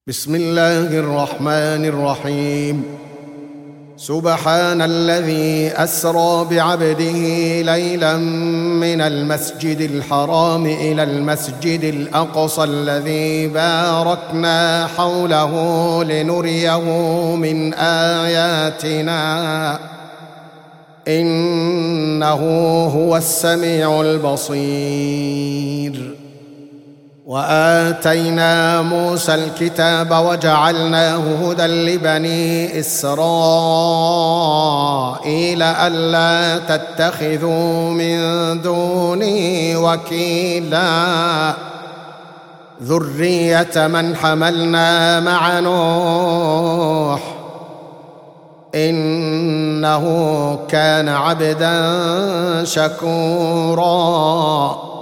بسم الله الرحمن الرحيم. سبحان الذي أسرى بعبده ليلا من المسجد الحرام إلى المسجد الأقصى الذي باركنا حوله لنريه من آياتنا إنه هو السميع البصير. وآتينا موسى الكتاب وجعلناه هدى لبني إسرائيل ألا تتخذوا من دوني وكيلا ذرية من حملنا مع نوح إنه كان عبدا شكورا.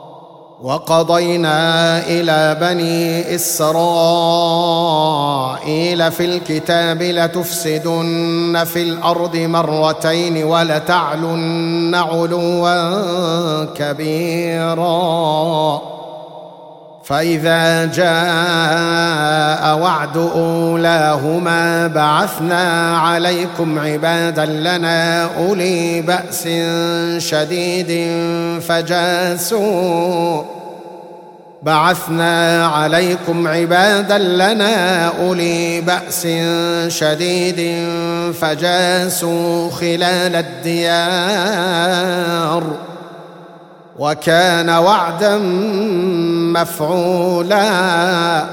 وقضينا إلى بني إسرائيل في الكتاب لتفسدن في الأرض مرتين ولتعلن علوا كبيرا. فإذا جاء وعد أولاهما بعثنا عليكم عبادا لنا أولي بأس شديد فجاسوا خلال الديار وكان وعدا مفعولا.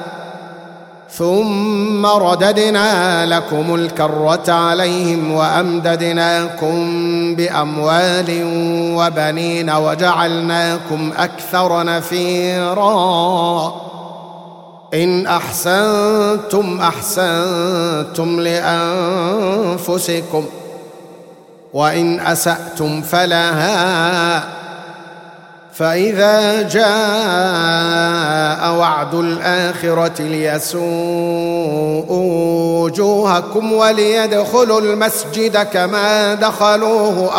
ثم رددنا لكم الكرة عليهم وأمددناكم بأموال وبنين وجعلناكم أكثر نفيرا. إن أحسنتم أحسنتم لأنفسكم وإن أسأتم فلها. فإذا جاء وعد الآخرة ليسوءوا وجوهكم وليدخلوا المسجد كما دخلوه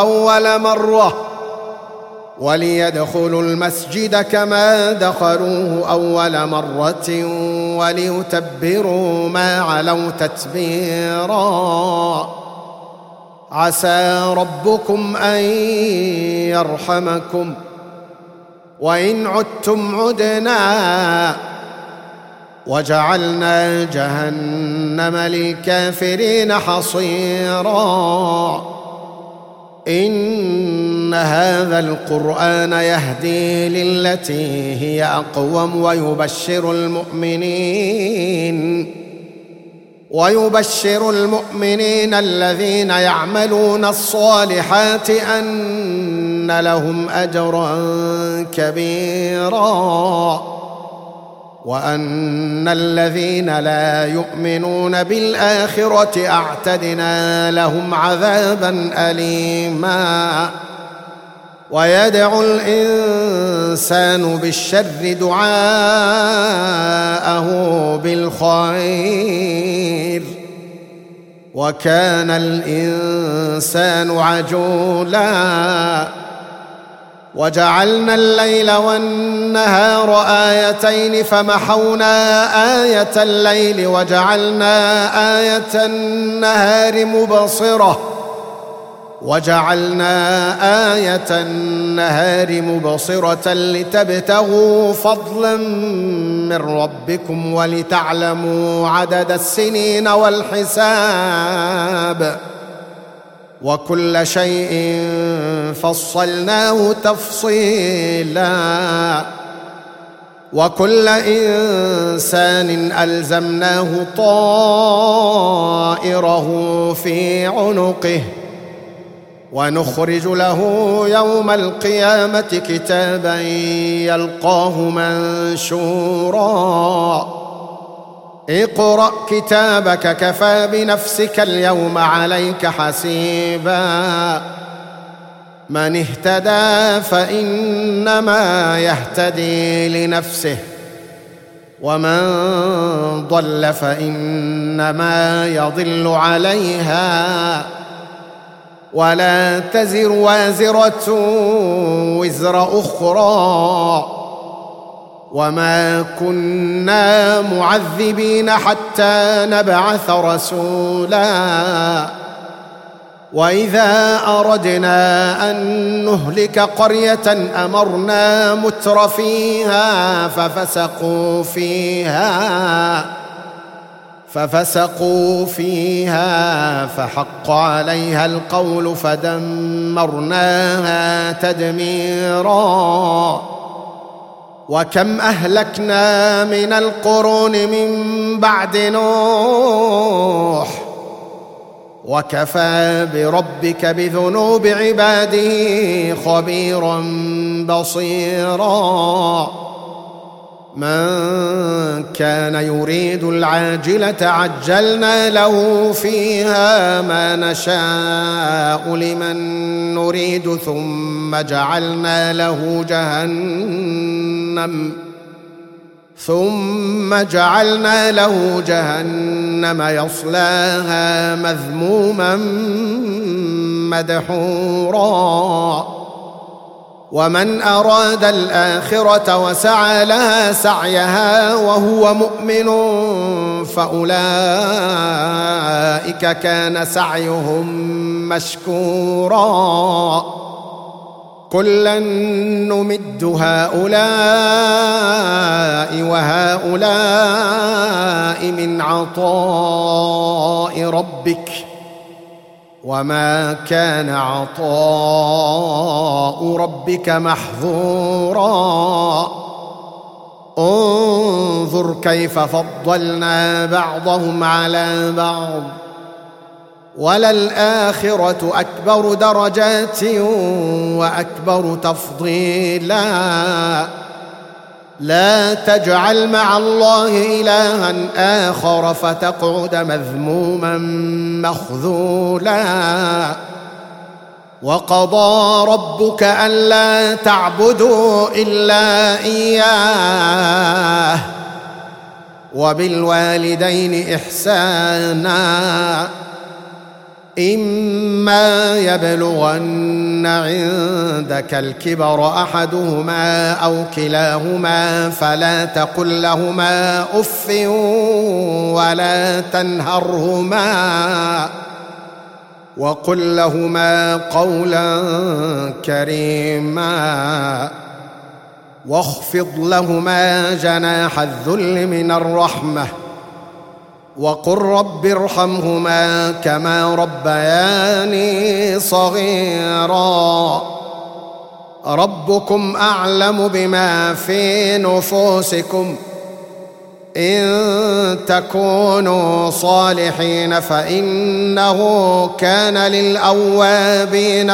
أول مرة وليتبروا ما علوا تتبيرا. عسى ربكم أن يرحمكم وإن عدتم عدنا وجعلنا جهنم للكافرين حصيرا. إن هذا القرآن يهدي للتي هي أقوم ويبشر المؤمنين الذين يعملون الصالحات أن لهم أجرا كبيرا وأن الذين لا يؤمنون بالآخرة أعتدنا لهم عذابا أليما. ويدعو الإنسان بالشر دعاءه بالخير وكان الإنسان عجولا. وجعلنا الليل والنهار آيتين فمحونا آية الليل وجعلنا آية النهار مبصرة لتبتغوا فضلا من ربكم ولتعلموا عدد السنين والحساب وكل شيء فصلناه تفصيلا. وكل إنسان ألزمناه طائره في عنقه ونخرج له يوم القيامة كتابا يلقاه منشورا. اقرأ كتابك كفى بنفسك اليوم عليك حسيبا. من اهتدى فإنما يهتدي لنفسه ومن ضل فإنما يضل عليها ولا تزر وازرة وزر أخرى وما كنا معذبين حتى نبعث رسولا وإذا أردنا أن نهلك قرية أمرنا متر فيها ففسقوا فيها فحق عليها القول فدمرناها تدميرا. وكم أهلكنا من القرون من بعد نوح وكفى بربك بذنوب عباده خبيرا بصيرا. من كان يريد العاجلة عجلنا له فيها ما نشاء لمن نريد ثم جعلنا له جهنم يصلاها مذموما مدحورا. ومن أراد الآخرة وسعى لها سعيها وهو مؤمن فأولئك كان سعيهم مشكورا. كلا نمد هؤلاء وهؤلاء من عطاء ربك وما كان عطاء ربك محظورا. انظر كيف فضلنا بعضهم على بعض وللآخرة أكبر درجات وأكبر تفضيلا. لا تجعل مع الله إلها آخر فتقعد مذموما مخذولا. وقضى ربك ألا تعبدوا إلا إياه وبالوالدين إحسانا. إما يبلغن عندك الكبر أحدهما أو كلاهما فلا تقل لهما أف ولا تنهرهما وقل لهما قولا كريما واخفض لهما جناح الذل من الرحمة وقل رب ارحمهما كما ربياني صغيرا. ربكم أعلم بما في نفوسكم إن تكونوا صالحين فإنه كان للأوابين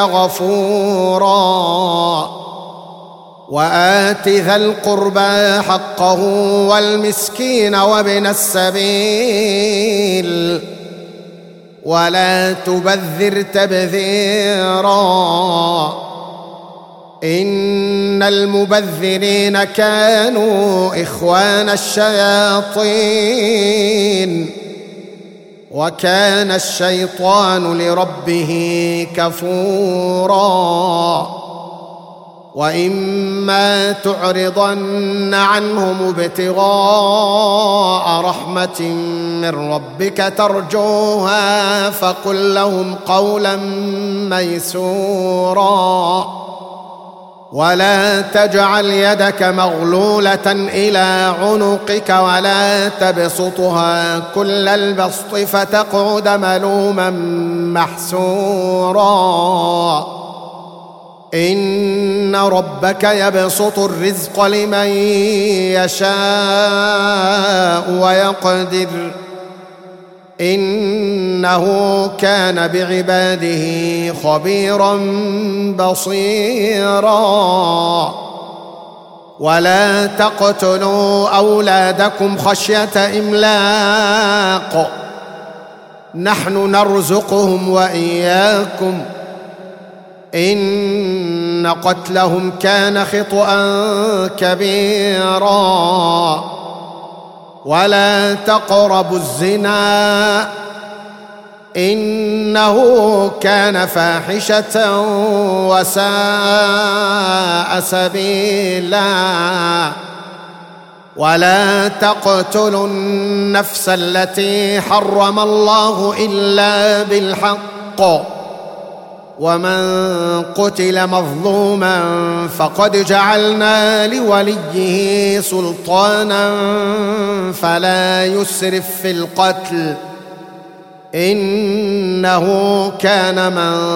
غفورا. وآت ذا القربى حقه والمسكين وابن السبيل ولا تبذر تبذيرا. إن المبذرين كانوا إخوان الشياطين وكان الشيطان لربه كفورا. وإما تعرضن عنهم ابتغاء رحمة من ربك ترجوها فقل لهم قولا ميسورا. ولا تجعل يدك مغلولة إلى عنقك ولا تبسطها كل البسط فتقعد ملوما محسورا. إن ربك يبسط الرزق لمن يشاء ويقدر إنه كان بعباده خبيرا بصيرا. ولا تقتلوا أولادكم خشية إملاق نحن نرزقهم وإياكم إن قتلهم كان خطأ كبيرا. ولا تقربوا الزنا إنه كان فاحشة وساء سبيلا. ولا تقتلوا النفس التي حرم الله إلا بالحق ومن قتل مظلوما فقد جعلنا لوليه سلطانا فلا يسرف في القتل إنه كان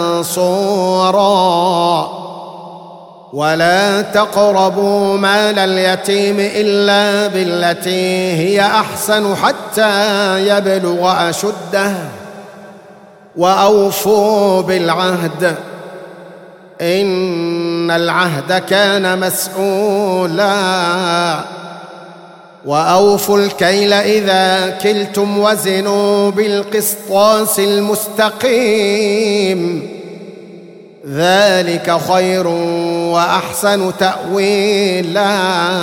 منصورا ولا تقربوا مال اليتيم إلا بالتي هي أحسن حتى يبلغ أشده وأوفوا بالعهد إن العهد كان مسؤولا وأوفوا الكيل إذا كلتم وزنوا بالقسطاس المستقيم ذلك خير وأحسن تأويلا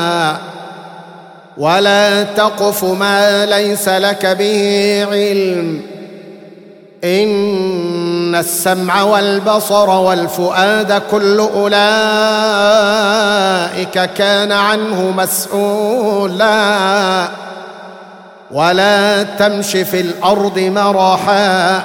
ولا تقف ما ليس لك به علم إن السمع والبصر والفؤاد كل أولئك كان عنه مسؤولا ولا تمش في الأرض مرحا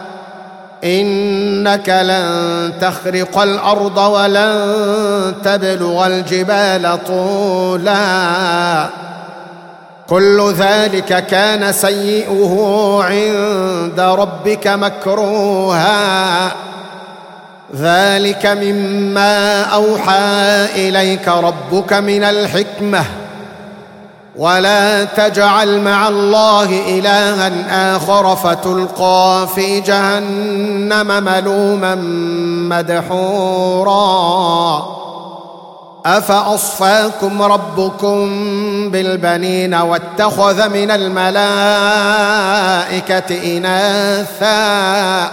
إنك لن تخرق الأرض ولن تبلغ الجبال طولا كل ذلك كان سيئه عند ربك مكروها ذلك مما أوحى إليك ربك من الحكمة ولا تجعل مع الله إلها آخر فتلقى في جهنم ملوما مدحورا أفأصفاكم ربكم بالبنين واتخذ من الملائكة إناثا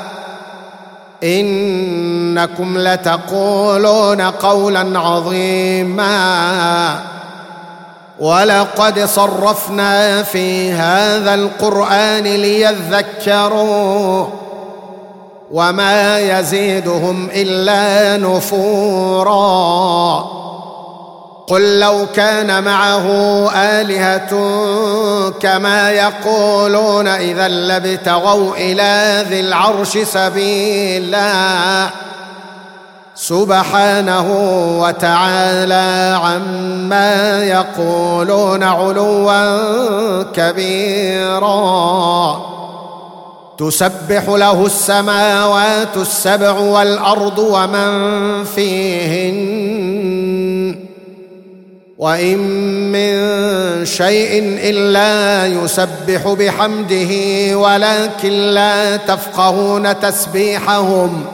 إنكم لتقولون قولا عظيما ولقد صرفنا في هذا القرآن ليذكروا وما يزيدهم إلا نفورا قل لو كان معه آلهة كما يقولون إذا لابتغوا إلى ذي العرش سبيلا سبحانه وتعالى عما يقولون علوا كبيرا تسبح له السماوات السبع والأرض ومن فيهن وإن من شيء إلا يسبح بحمده ولكن لا تفقهون تسبيحهم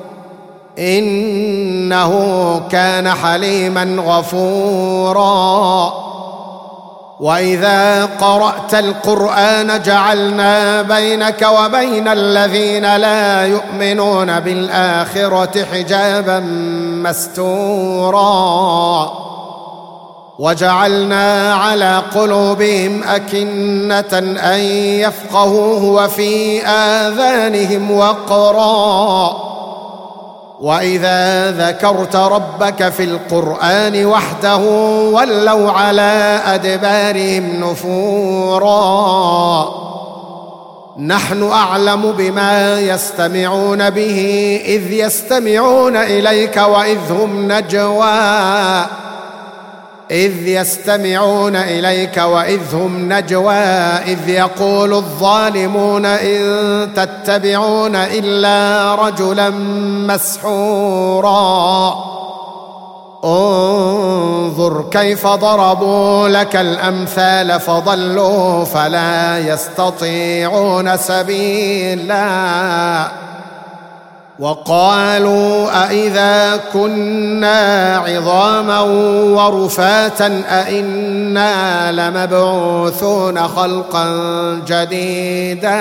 إنه كان حليما غفورا وإذا قرأت القرآن جعلنا بينك وبين الذين لا يؤمنون بالآخرة حجابا مستورا وجعلنا على قلوبهم أكنة أن يفقهوه وفي آذانهم وقرا وإذا ذكرت ربك في القرآن وحده ولوا على أدبارهم نفورا نحن أعلم بما يستمعون به إذ يستمعون إليك وإذ هم نجوى إذ يقول الظالمون إن تتبعون إلا رجلا مسحورا انظر كيف ضربوا لك الأمثال فضلوا فلا يستطيعون سبيلا وقالوا أإذا كنا عظاما ورفاتا أإنا لمبعوثون خلقا جديدا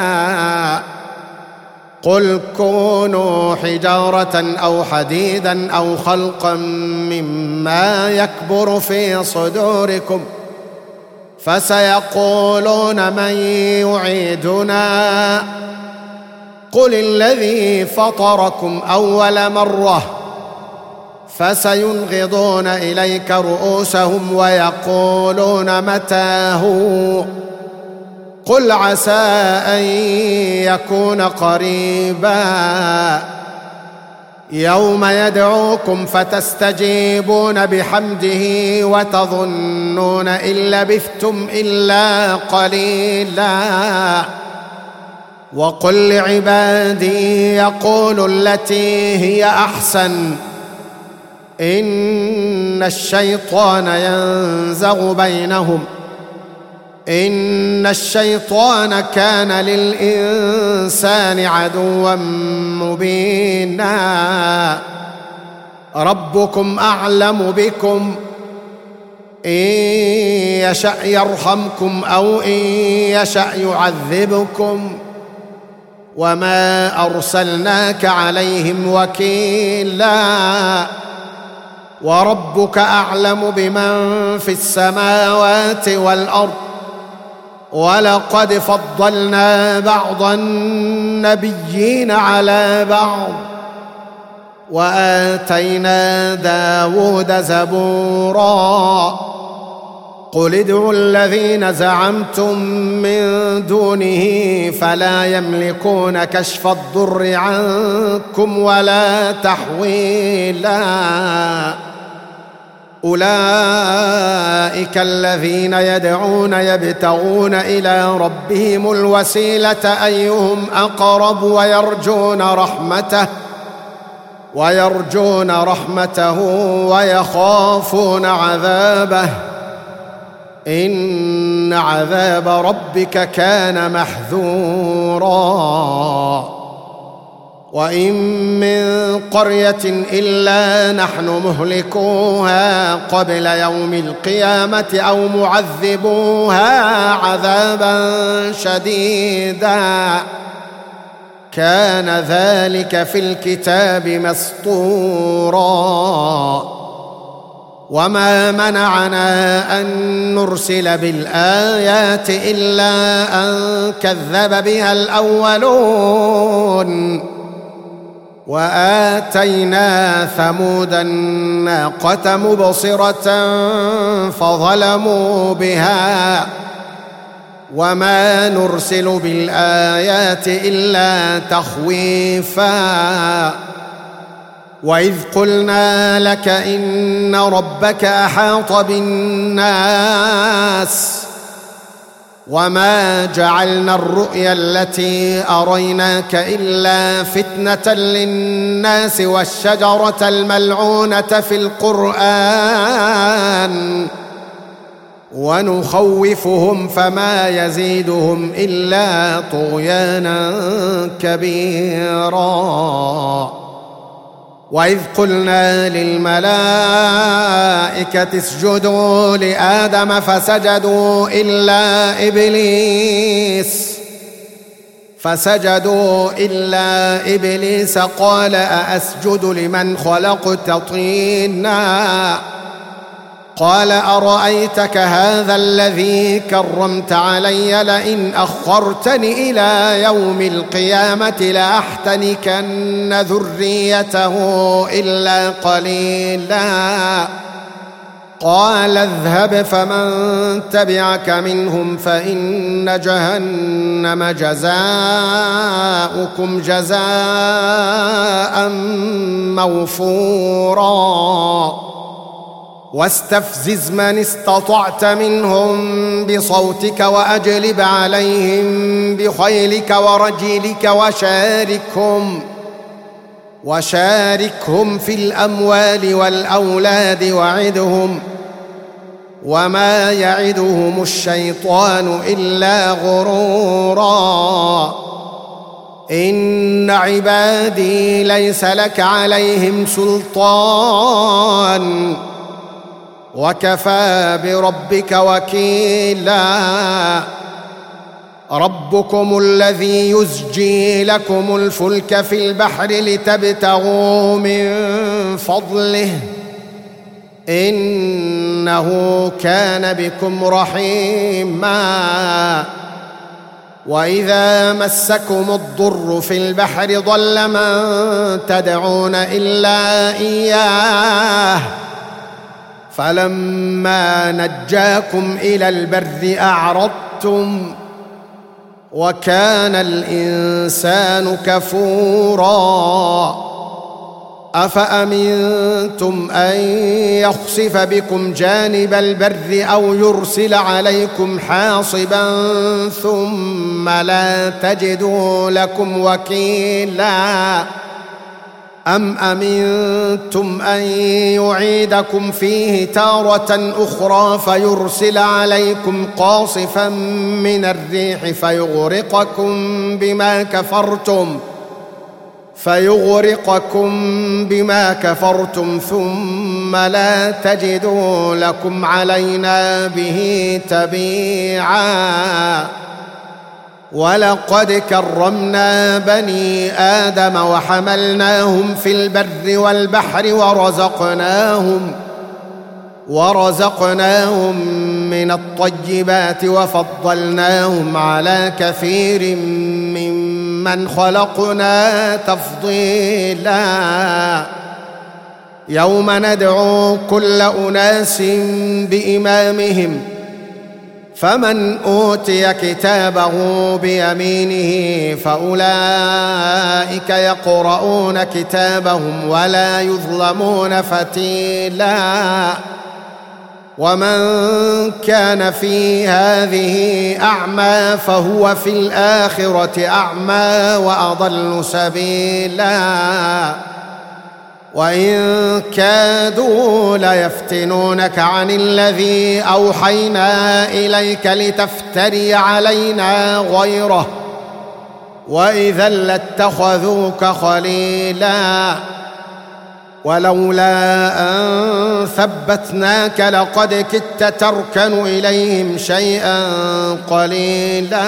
قل كونوا حجارة أو حديدا أو خلقا مما يكبر في صدوركم فسيقولون من يعيدنا قل الذي فطركم أول مرة فسينغضون إليك رؤوسهم ويقولون متى هو قل عسى أن يكون قريبا يوم يدعوكم فتستجيبون بحمده وتظنون إن لبثتم إلا قليلا وقل لعبادي يقولوا التي هي أحسن إن الشيطان ينزغ بينهم إن الشيطان كان للإنسان عدوا مبينا ربكم أعلم بكم إن يشأ يرحمكم أو إن يشأ يعذبكم وما أرسلناك عليهم وكيلا وربك أعلم بمن في السماوات والأرض ولقد فضلنا بعض النبيين على بعض وآتينا داود زبورا قل ادعوا الذين زعمتم من دونه فلا يملكون كشف الضر عنكم ولا تحويلا أولئك الذين يدعون يبتغون إلى ربهم الوسيلة أيهم أقرب ويرجون رحمته ويخافون عذابه إن عذاب ربك كان محذورا وإن من قرية إلا نحن مهلكوها قبل يوم القيامة أو معذبوها عذابا شديدا كان ذلك في الكتاب مسطورا وما منعنا أن نرسل بالآيات إلا أن كذب بها الأولون وآتينا ثمود الناقة مبصرة فظلموا بها وما نرسل بالآيات إلا تخويفا وإذ قلنا لك إن ربك أحاط بالناس وما جعلنا الرؤيا التي أريناك إلا فتنة للناس والشجرة الملعونة في القرآن ونخوفهم فما يزيدهم إلا طغيانا كبيرا وإذ قلنا للملائكة اسجدوا لآدم فسجدوا إلا إبليس قال أأسجد لمن خلقت طينا قال أرأيتك هذا الذي كرمت علي لئن أخرتني إلى يوم القيامة لأحتنكن ذريته إلا قليلا قال اذهب فمن تبعك منهم فإن جهنم جزاؤكم جزاء موفورا واستفزز من استطعت منهم بصوتك وأجلب عليهم بخيلك ورجلك وشاركهم في الأموال والأولاد وعدهم وما يعدهم الشيطان إلا غرورا إن عبادي ليس لك عليهم سلطان وكفى بربك وكيلا ربكم الذي يزجي لكم الفلك في البحر لتبتغوا من فضله إنه كان بكم رحيما وإذا مسكم الضر في البحر ضل من تدعون إلا إياه فلما نجاكم إلى البر أعرضتم وكان الإنسان كفوراً أفأمنتم أن يخسف بكم جانب البر أو يرسل عليكم حاصبا ثم لا تجدوا لكم وكيلا أم أمنتم أن يعيدكم فيه تارة أخرى فيرسل عليكم قاصفا من الريح فيغرقكم بما كفرتم ثم لا تجدوا لكم علينا به تبيعا ولقد كرمنا بني آدم وحملناهم في البر والبحر ورزقناهم من الطيبات وفضلناهم على كثير ممن خلقنا تفضيلا يوم ندعو كل أناس بإمامهم فمن أوتي كتابه بيمينه فأولئك يقرؤون كتابهم ولا يظلمون فتيلا ومن كان في هذه أعمى فهو في الآخرة أعمى وأضل سبيلا وإن كادوا ليفتنونك عن الذي أوحينا إليك لتفتري علينا غيره وإذا لاتخذوك خليلا ولولا أن ثبتناك لقد كدت تركن إليهم شيئا قليلا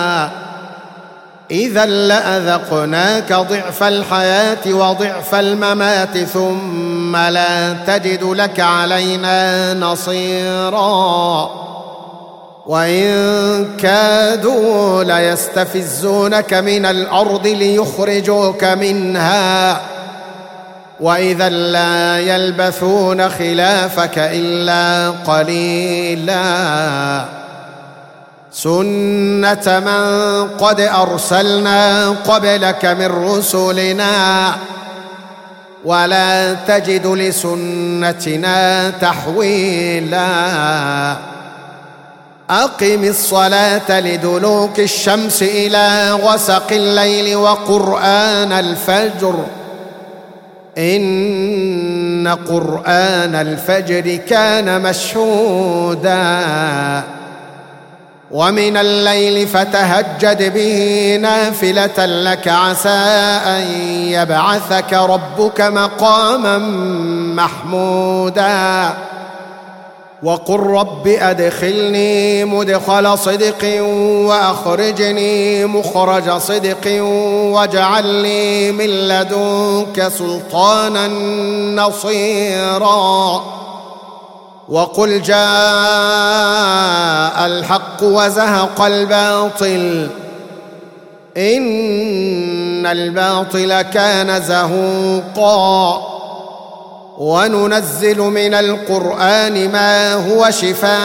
إذا لأذقناك ضعف الحياة وضعف الممات ثم لا تجد لك علينا نصيرا وإن كادوا ليستفزونك من الأرض ليخرجوك منها وإذا لا يلبثون خلافك إلا قليلا سنة من قد أرسلنا قبلك من رسلنا ولا تجد لسنتنا تحويلا أقم الصلاة لدلوك الشمس إلى غسق الليل وقرآن الفجر إن قرآن الفجر كان مشهودا ومن الليل فتهجد به نافلة لك عسى أن يبعثك ربك مقاما محمودا وقل رب أدخلني مدخل صدق وأخرجني مخرج صدق واجعل لي من لدنك سلطانا نصيرا وقل جاء الحق وزهق الباطل إن الباطل كان زهوقا وننزل من القرآن ما هو شفاء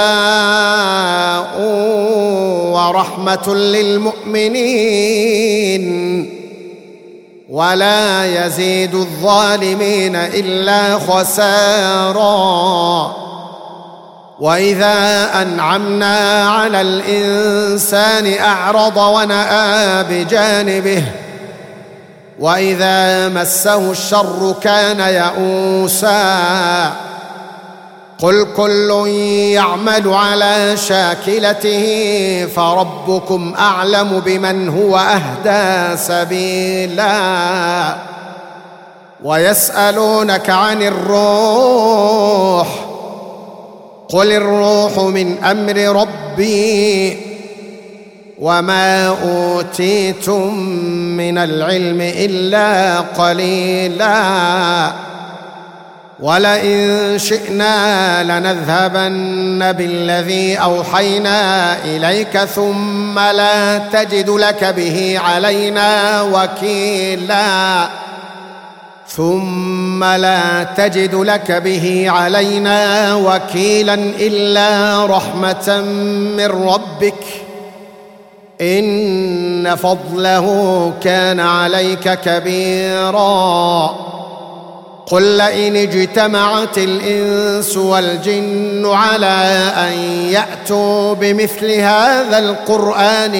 ورحمة للمؤمنين ولا يزيد الظالمين إلا خسارا وإذا أنعمنا على الإنسان أعرض ونأى بجانبه وإذا مسه الشر كان يئوسا قل كل يعمل على شاكلته فربكم أعلم بمن هو أهدى سبيلا ويسألونك عن الروح قل الروح من أمر ربي وما أوتيتم من العلم إلا قليلا ولئن شئنا لنذهبن بالذي أوحينا إليك ثم لا تجد لك به علينا وكيلا إلا رحمة من ربك إن فضله كان عليك كبيرا. قل لئن اجتمعت الإنس والجن على أن يأتوا بمثل هذا القرآن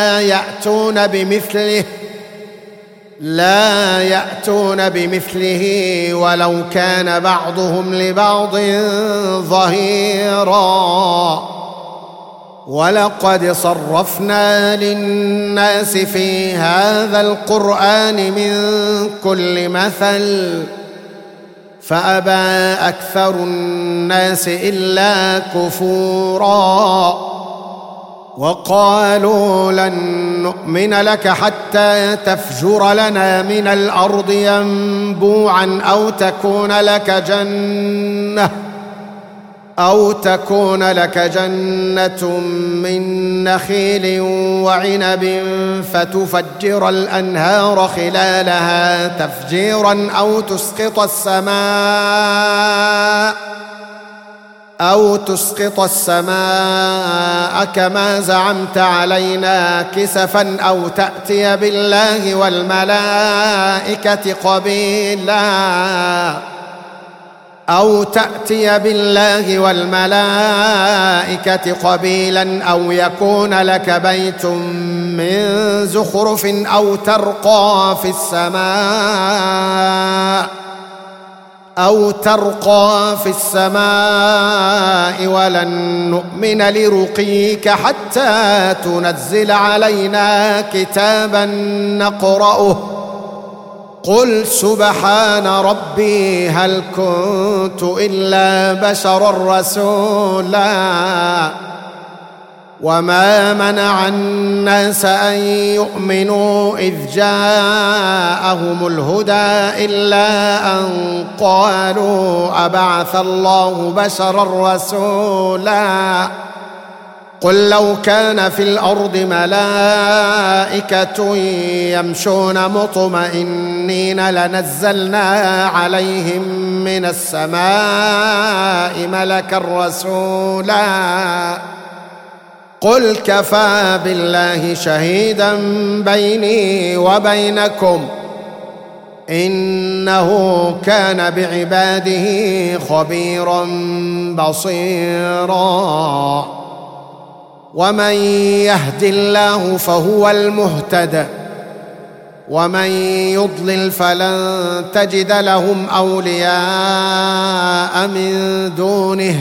لا يأتون بمثله ولو كان بعضهم لبعض ظهيرا. ولقد صرفنا للناس في هذا القرآن من كل مثل فأبى أكثر الناس إلا كفورا. وقالوا لن نؤمن لك حتى تفجر لنا من الأرض ينبوعا أو تكون لك جنة من نخيل وعنب فتفجر الأنهار خلالها تفجيرا أو تسقط السماء كما زعمت علينا كسفا أو تأتي بالله والملائكة قبيلا أو يكون لك بيت من زخرف أو ترقى في السماء ولن نؤمن لرقيك حتى تنزل علينا كتابا نقرأه قل سبحان ربي هل كنت إلا بشرا رسولا. وما منع الناس أن يؤمنوا إذ جاءهم الهدى إلا أن قالوا أبعث الله بشرا رسولا. قل لو كان في الأرض ملائكة يمشون مطمئنين لنزلنا عليهم من السماء ملكا رسولا. قل كفى بالله شهيدا بيني وبينكم إنه كان بعباده خبيرا بصيرا. ومن يهد الله فهو المهتد ومن يضلل فلن تجد لهم أولياء من دونه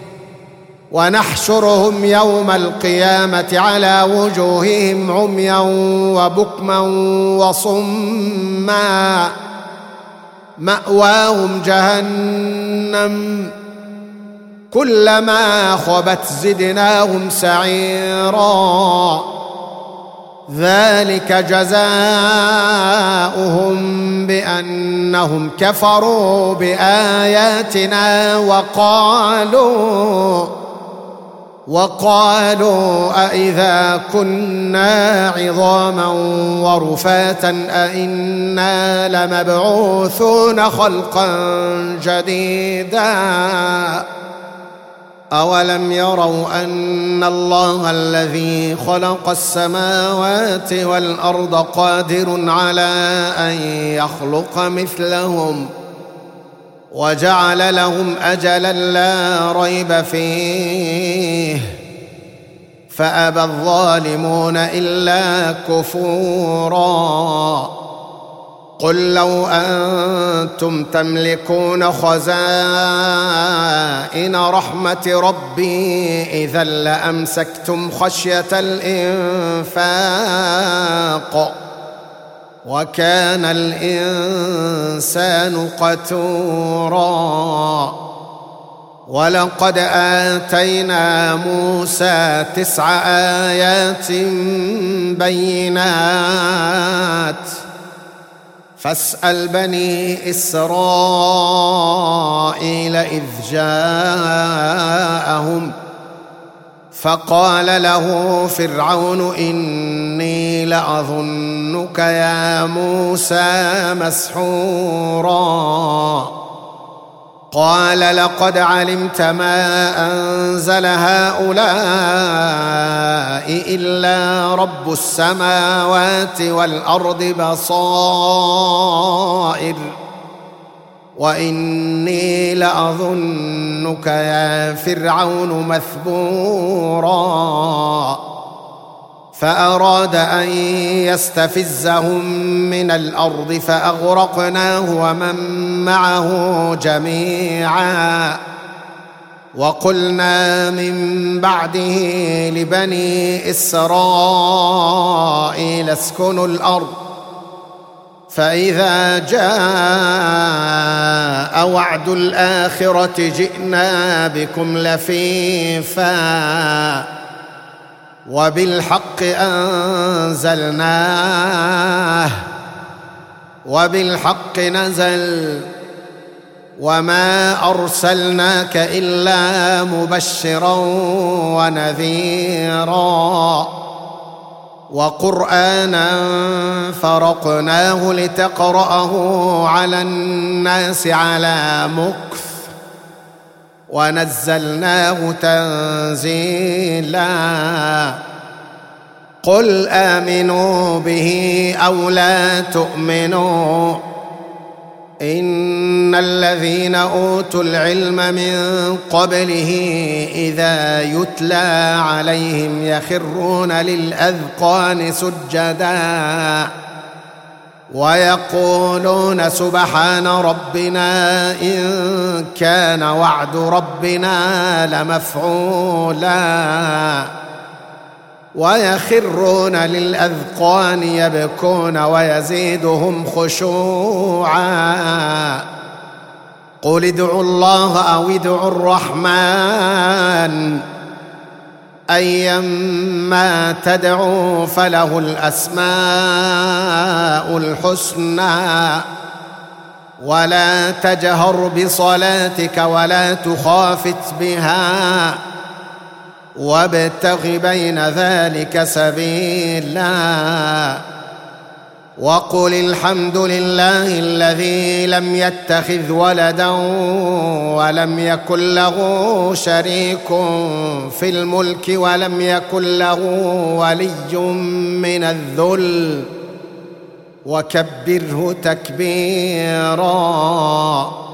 ونحشرهم يوم القيامة على وجوههم عميا وبكما وصما مأواهم جهنم كلما خبت زدناهم سعيرا. ذلك جزاؤهم بأنهم كفروا بآياتنا وقالوا أإذا كنا عظاما ورفاتا أإنا لمبعوثون خلقا جديدا. أولم يروا أن الله الذي خلق السماوات والأرض قادر على أن يخلق مثلهم وجعل لهم أجلا لا ريب فيه فأبى الظالمون إلا كفورا. قل لو أنتم تملكون خزائن رحمة ربي إذا لأمسكتم خشية الإنفاق وكان الإنسان قتورا. ولقد آتينا موسى 9 آيات بينات فاسأل بني إسرائيل إذ جاءهم فقال له فرعون إني لأظنك يا موسى مسحورا قال لقد علمت ما أنزل هؤلاء إلا رب السماوات والأرض بصائر وإني لأظنك يا فرعون مثبورا فأراد أن يستفزهم من الأرض فأغرقناه ومن معه جميعا وقلنا من بعده لبني إسرائيل اسكنوا الأرض فإذا جاء وعد الآخرة جئنا بكم لفيفا وبالحق أنزلناه وبالحق نزل وما أرسلناك إلا مبشرا ونذيرا وقرآنا فرقناه لتقرأه على الناس على مكث ونزلناه تنزيلا قل آمنوا به أو لا تؤمنوا إن الذين أوتوا العلم من قبله إذا يتلى عليهم يخرون للأذقان سجدا ويقولون سبحان ربنا إن كان وعد ربنا لمفعولا ويخرون للأذقان يبكون ويزيدهم خشوعا قل ادعوا الله أو ادعوا الرحمن أيما تدعوا فله الأسماء الحسنى ولا تجهر بصلاتك ولا تخافت بها وابتغ بين ذلك سبيلا وقل الحمد لله الذي لم يتخذ ولدا ولم يكن له شريك في الملك ولم يكن له ولي من الذل وكبره تكبيرا